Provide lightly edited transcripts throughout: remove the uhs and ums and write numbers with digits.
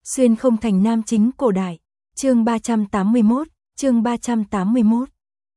Xuyên không thành nam chính cổ đại. Chương 381, chương 381.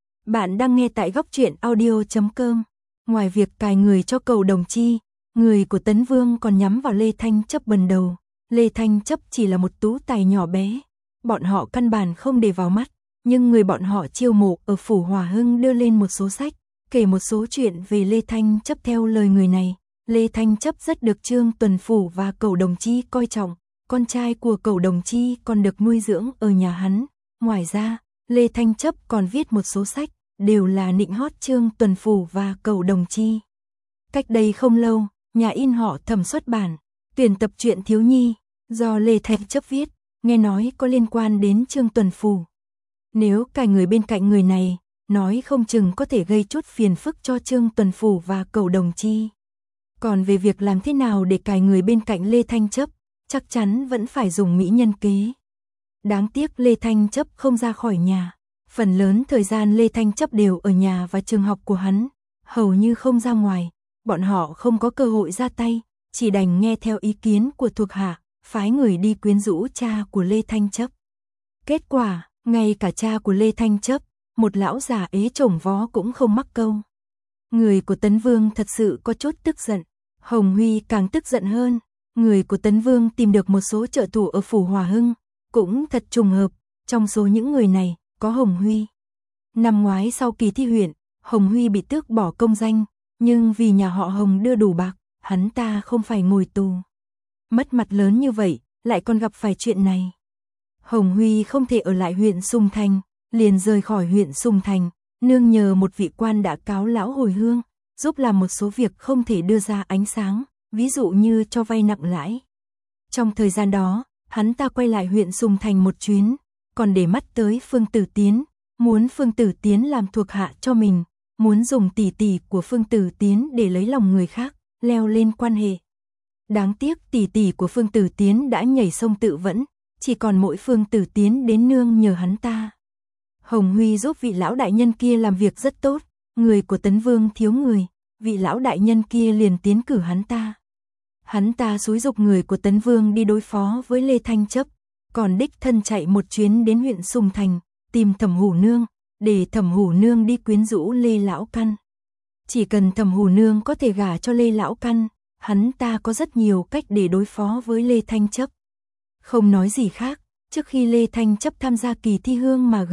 Bạn đang nghe tại goctruyện audio.com. Ngoài việc cài người cho Cầu Đồng Chi, người của Tấn Vương còn nhắm vào Lê Thanh Chấp bần đầu. Lê Thanh Chấp chỉ là một tú tài nhỏ bé, bọn họ căn bản không để vào mắt, nhưng người bọn họ chiêu mộ ở phủ Hòa Hưng đưa lên một số sách, kể một số chuyện về Lê Thanh Chấp. Theo lời người này, Lê Thanh Chấp rất được Trương Tuần Phủ và Cầu Đồng Chi coi trọng, con trai của Cầu Đồng Chi còn được nuôi dưỡng ở nhà hắn. Ngoài ra, Lê Thanh Chấp còn viết một số sách, đều là nịnh hót Trương Tuần Phủ và Cầu Đồng Chi. Cách đây không lâu, nhà in họ Thẩm xuất bản tuyển tập truyện thiếu nhi do Lê Thanh Chấp viết, nghe nói có liên quan đến Trương Tuần Phủ. Nếu cài người bên cạnh người này, nói không chừng có thể gây chút phiền phức cho Trương Tuần Phủ và Cầu Đồng Chi. Còn về việc làm thế nào để cài người bên cạnh Lê Thanh Chấp, chắc chắn vẫn phải dùng mỹ nhân kế. Đáng tiếc Lê Thanh Chấp không ra khỏi nhà, phần lớn thời gian Lê Thanh Chấp đều ở nhà và trường học của hắn, hầu như không ra ngoài, bọn họ không có cơ hội ra tay, chỉ đành nghe theo ý kiến của thuộc hạ, phái người đi quyến rũ cha của Lê Thanh Chấp. Kết quả, ngay cả cha của Lê Thanh Chấp, một lão già ế chổng vó cũng không mắc câu. Người của Tấn Vương thật sự có chút tức giận, Hồng Huy càng tức giận hơn. Người của Tấn Vương tìm được một số trợ thủ ở phủ Hòa Hưng, cũng thật trùng hợp, trong số những người này, có Hồng Huy. Năm ngoái sau kỳ thi huyện, Hồng Huy bị tước bỏ công danh, nhưng vì nhà họ Hồng đưa đủ bạc, hắn ta không phải ngồi tù. Mất mặt lớn như vậy, lại còn gặp phải chuyện này. Hồng Huy không thể ở lại huyện Sùng Thành, liền rời khỏi huyện Sùng Thành, nương nhờ một vị quan đã cáo lão hồi hương, giúp làm một số việc không thể đưa ra ánh sáng, ví dụ như cho vay nặng lãi. Trong thời gian đó, hắn ta quay lại huyện Sùng Thành một chuyến, còn để mắt tới Phương Tử Tiến, muốn Phương Tử Tiến làm thuộc hạ cho mình, muốn dùng tỷ tỷ của Phương Tử Tiến để lấy lòng người khác, leo lên quan hệ. Đáng tiếc tỷ tỷ của Phương Tử Tiến đã nhảy sông tự vẫn, chỉ còn mỗi Phương Tử Tiến đến nương nhờ hắn ta. Hồng Huy giúp vị lão đại nhân kia làm việc rất tốt, người của Tấn Vương thiếu người, vị lão đại nhân kia liền tiến cử hắn ta. Hắn ta xúi giục người của Tấn Vương đi đối phó với Lê Thanh Chấp, còn đích thân chạy một chuyến đến huyện Sùng Thành, tìm Thẩm Hủ Nương, để Thẩm Hủ Nương đi quyến rũ Lê Lão Căn. Chỉ cần Thẩm Hủ Nương có thể gả cho Lê Lão Căn, hắn ta có rất nhiều cách để đối phó với Lê Thanh Chấp. Không nói gì khác, trước khi Lê Thanh Chấp tham gia kỳ thi hương mà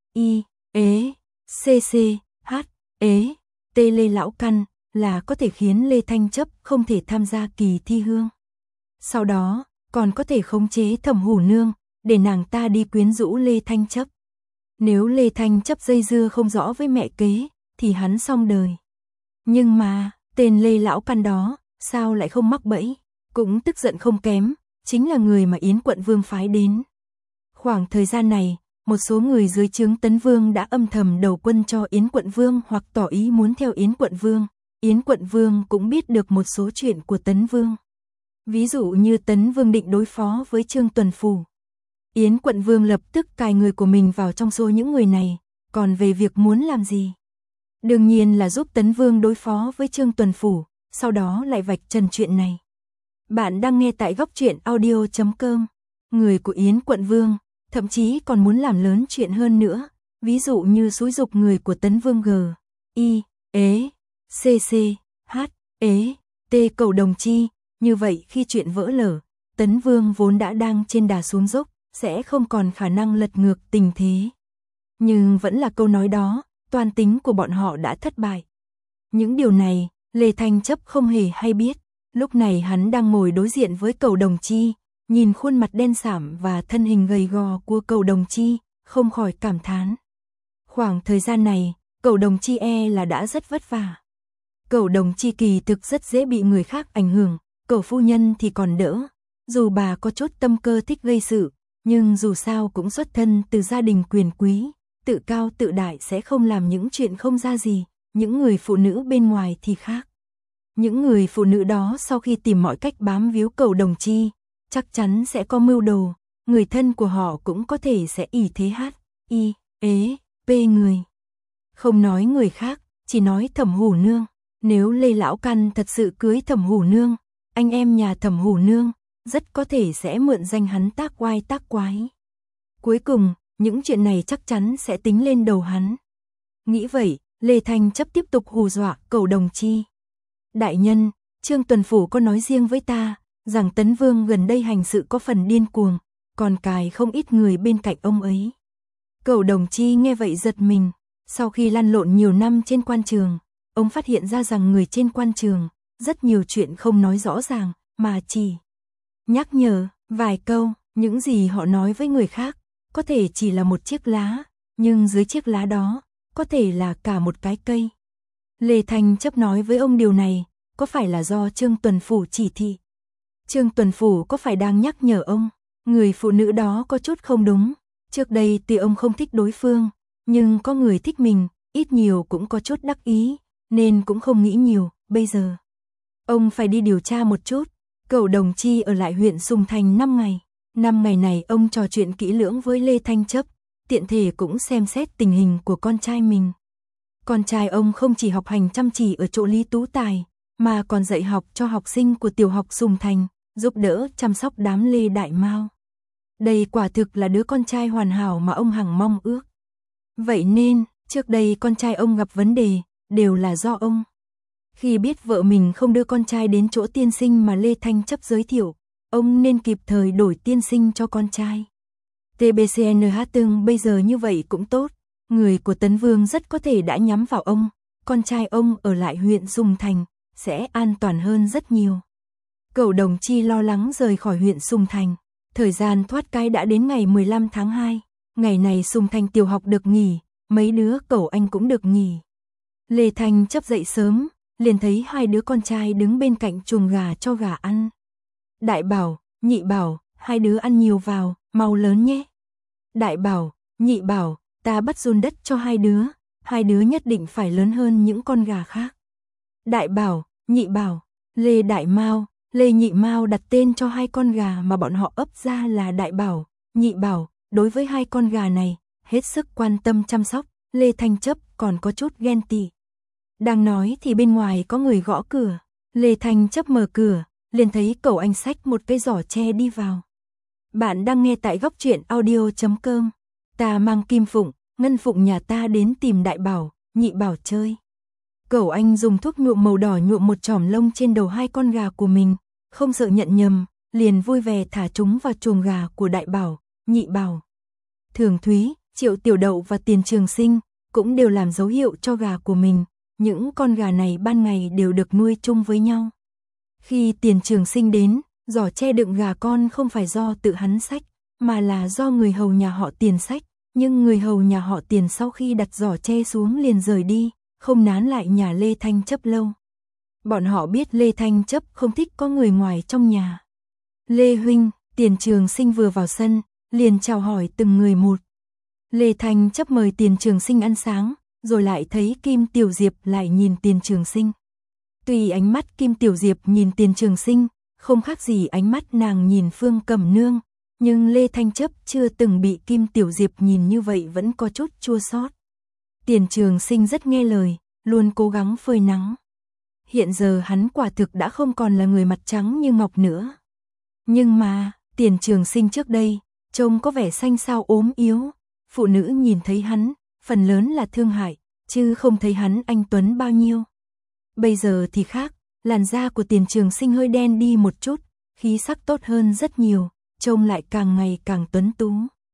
Lê Lão Căn là có thể khiến Lê Thanh Chấp không thể tham gia kỳ thi hương. Sau đó, còn có thể khống chế Thẩm Hủ Nương, để nàng ta đi quyến rũ Lê Thanh Chấp. Nếu Lê Thanh Chấp dây dưa không rõ với mẹ kế, thì hắn xong đời. Nhưng mà, tên Lê Lão Căn đó, sao lại không mắc bẫy, cũng tức giận không kém, chính là người mà Yến Quận Vương phái đến. Khoảng thời gian này, một số người dưới trướng Tấn Vương đã âm thầm đầu quân cho Yến Quận Vương hoặc tỏ ý muốn theo Yến Quận Vương. Yến Quận Vương cũng biết được một số chuyện của Tấn Vương. Ví dụ như Tấn Vương định đối phó với Trương Tuần Phủ. Yến Quận Vương lập tức cài người của mình vào trong số những người này, còn về việc muốn làm gì? Đương nhiên là giúp Tấn Vương đối phó với Trương Tuần Phủ, sau đó lại vạch trần chuyện này. Bạn đang nghe tại goctruyện audio.com. Người của Yến Quận Vương thậm chí còn muốn làm lớn chuyện hơn nữa, ví dụ như xúi giục người của Tấn Vương Cầu Đồng Chi, như vậy khi chuyện vỡ lở, Tấn Vương vốn đã đang trên đà xuống dốc, sẽ không còn khả năng lật ngược tình thế. Nhưng vẫn là câu nói đó, toan tính của bọn họ đã thất bại. Những điều này, Lê Thanh Chấp không hề hay biết, lúc này hắn đang ngồi đối diện với Cầu Đồng Chi, nhìn khuôn mặt đen sạm và thân hình gầy gò của Cầu Đồng Chi, không khỏi cảm thán. Khoảng thời gian này, Cầu Đồng Chi là đã rất vất vả. Cầu Đồng Chi kỳ thực rất dễ bị người khác ảnh hưởng, Cầu phu nhân thì còn đỡ. Dù bà có chút tâm cơ thích gây sự, nhưng dù sao cũng xuất thân từ gia đình quyền quý, tự cao tự đại sẽ không làm những chuyện không ra gì, những người phụ nữ bên ngoài thì khác. Những người phụ nữ đó sau khi tìm mọi cách bám víu Cầu Đồng Chi, chắc chắn sẽ có mưu đồ, người thân của họ cũng có thể sẽ ỷ thế người. Không nói người khác, chỉ nói Thẩm Hủ Nương, nếu Lê Lão Căn thật sự cưới Thẩm Hủ Nương, anh em nhà Thẩm Hủ Nương rất có thể sẽ mượn danh hắn tác oai tác quái. Cuối cùng, những chuyện này chắc chắn sẽ tính lên đầu hắn. Nghĩ vậy, Lê Thanh Chấp tiếp tục hù dọa Cẩu Đồng Chi. Đại nhân, Trương Tuần Phủ có nói riêng với ta, rằng Tấn Vương gần đây hành sự có phần điên cuồng, còn cài không ít người bên cạnh ông ấy. Cẩu Đồng Chi nghe vậy giật mình, sau khi lăn lộn nhiều năm trên quan trường, ông phát hiện ra rằng người trên quan trường, rất nhiều chuyện không nói rõ ràng, mà chỉ nhắc nhở vài câu, những gì họ nói với người khác, có thể chỉ là một chiếc lá, nhưng dưới chiếc lá đó, có thể là cả một cái cây. Lê Thanh Chấp nói với ông điều này, có phải là do Trương Tuần Phủ chỉ thị? Trương Tuần Phủ có phải đang nhắc nhở ông, người phụ nữ đó có chút không đúng, trước đây tuy ông không thích đối phương, nhưng có người thích mình, ít nhiều cũng có chút đắc ý, nên cũng không nghĩ nhiều, bây giờ. Ông phải đi điều tra một chút. Cẩu Đồng Chi ở lại huyện Sùng Thành 5 ngày. 5 ngày này ông trò chuyện kỹ lưỡng với Lê Thanh Chấp, tiện thể cũng xem xét tình hình của con trai mình. Con trai ông không chỉ học hành chăm chỉ ở chỗ Lý Tú Tài, mà còn dạy học cho học sinh của tiểu học Sùng Thành, giúp đỡ chăm sóc đám Lê Đại Mao. Đây quả thực là đứa con trai hoàn hảo mà ông hằng mong ước. Vậy nên, trước đây con trai ông gặp vấn đề, đều là do ông. Khi biết vợ mình không đưa con trai đến chỗ tiên sinh mà Lê Thanh Chấp giới thiệu, ông nên kịp thời đổi tiên sinh cho con trai. TBCNH từng bây giờ như vậy cũng tốt, người của Tấn Vương rất có thể đã nhắm vào ông, con trai ông ở lại huyện Sùng Thành, sẽ an toàn hơn rất nhiều. Cẩu Đồng Chi lo lắng rời khỏi huyện Sùng Thành, thời gian thoát cái đã đến ngày 15 tháng 2, ngày này Sùng Thành tiểu học được nghỉ, mấy đứa cẩu anh cũng được nghỉ. Lê Thanh Chấp dậy sớm, liền thấy hai đứa con trai đứng bên cạnh chuồng gà cho gà ăn. Đại bảo, nhị bảo, hai đứa ăn nhiều vào, mau lớn nhé. Đại bảo, nhị bảo, ta bắt giun đất cho hai đứa nhất định phải lớn hơn những con gà khác. Đại bảo, nhị bảo, Lê Đại Mao, Lê Nhị Mao đặt tên cho hai con gà mà bọn họ ấp ra là Đại bảo, nhị bảo, đối với hai con gà này, hết sức quan tâm chăm sóc, Lê Thanh Chấp còn có chút ghen tị. Đang nói thì bên ngoài có người gõ cửa, Lê Thanh Chấp mở cửa, liền thấy Cẩu Anh xách một cái giỏ tre đi vào. Bạn đang nghe tại góc truyện audio.com, ta mang Kim Phụng, Ngân Phụng nhà ta đến tìm Đại bảo, nhị bảo chơi. Cẩu Anh dùng thuốc nhuộm màu đỏ nhuộm một chòm lông trên đầu hai con gà của mình, không sợ nhận nhầm, liền vui vẻ thả chúng vào chuồng gà của Đại bảo, nhị bảo. Thường Thúy, Triệu Tiểu Đậu và Tiền Trường Sinh cũng đều làm dấu hiệu cho gà của mình. Những con gà này ban ngày đều được nuôi chung với nhau. Khi Tiền Trường Sinh đến, giỏ tre đựng gà con không phải do tự hắn xách, mà là do người hầu nhà họ Tiền xách. Nhưng người hầu nhà họ Tiền sau khi đặt giỏ tre xuống liền rời đi, không nán lại nhà Lê Thanh Chấp lâu. Bọn họ biết Lê Thanh Chấp không thích có người ngoài trong nhà. Lê huynh, Tiền Trường Sinh vừa vào sân, liền chào hỏi từng người một. Lê Thanh Chấp mời Tiền Trường Sinh ăn sáng, rồi lại thấy Kim Tiểu Diệp lại nhìn Tiền Trường Sinh. Tuy ánh mắt Kim Tiểu Diệp nhìn Tiền Trường Sinh, không khác gì ánh mắt nàng nhìn Phương Cẩm Nương, nhưng Lê Thanh Chấp chưa từng bị Kim Tiểu Diệp nhìn như vậy vẫn có chút chua xót. Tiền Trường Sinh rất nghe lời, luôn cố gắng phơi nắng. Hiện giờ hắn quả thực đã không còn là người mặt trắng như ngọc nữa. Nhưng mà, Tiền Trường Sinh trước đây, trông có vẻ xanh xao ốm yếu, phụ nữ nhìn thấy hắn, phần lớn là thương hại, chứ không thấy hắn anh tuấn bao nhiêu. Bây giờ thì khác, làn da của Tiền Trường Sinh hơi đen đi một chút, khí sắc tốt hơn rất nhiều, trông lại càng ngày càng tuấn tú.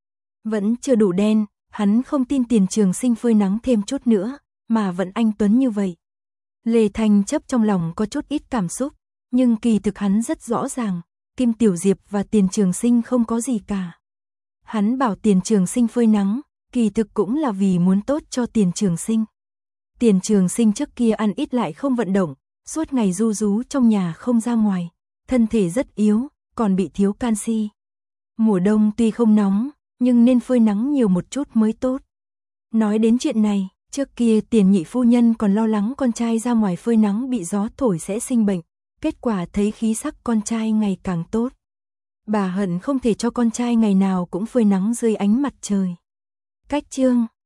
Vẫn chưa đủ đen, hắn không tin Tiền Trường Sinh phơi nắng thêm chút nữa, mà vẫn anh tuấn như vậy. Lê Thanh Chấp trong lòng có chút ít cảm xúc, nhưng kỳ thực hắn rất rõ ràng, Kim Tiểu Diệp và Tiền Trường Sinh không có gì cả. Hắn bảo Tiền Trường Sinh phơi nắng, kỳ thực cũng là vì muốn tốt cho Tiền Trường Sinh. Tiền Trường Sinh trước kia ăn ít lại không vận động, suốt ngày ru rú trong nhà không ra ngoài, thân thể rất yếu, còn bị thiếu canxi. Mùa đông tuy không nóng, nhưng nên phơi nắng nhiều một chút mới tốt. Nói đến chuyện này, trước kia Tiền nhị phu nhân còn lo lắng con trai ra ngoài phơi nắng bị gió thổi sẽ sinh bệnh, kết quả thấy khí sắc con trai ngày càng tốt. Bà hận không thể cho con trai ngày nào cũng phơi nắng dưới ánh mặt trời. Cách chương